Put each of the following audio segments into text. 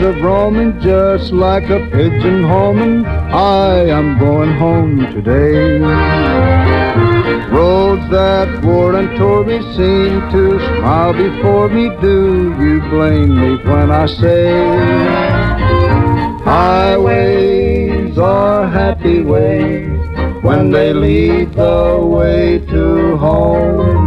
of roaming, just like a pigeon homing, I am going home today. Roads that wore and tore me seem to smile before me. Do you blame me when I say highways are happy ways when they lead the way to home?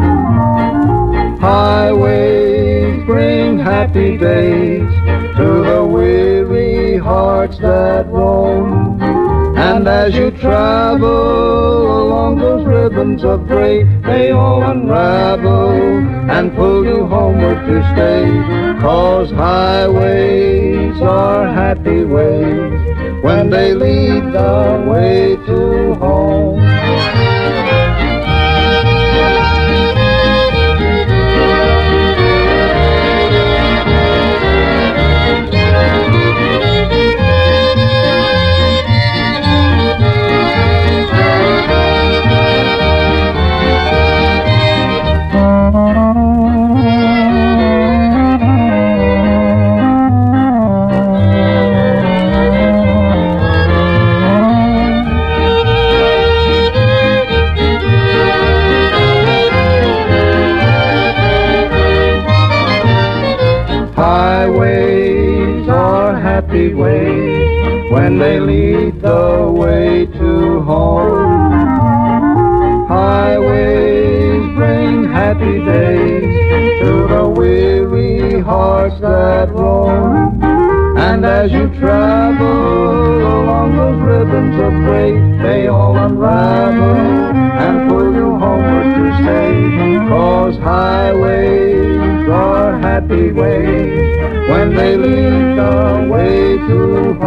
Highways bring happy days to the weary hearts that roam. And as you travel along those ribbons of gray, they all unravel and pull you homeward to stay. 'Cause highways are happy ways when they lead the way to home. Highways are happy ways when they lead the way to home. Highways bring happy days to the weary hearts that roam. And as you travel along those ribbons of gray, they all unravel and pull you homeward to stay. 'Cause highways are happy ways when they lead the way to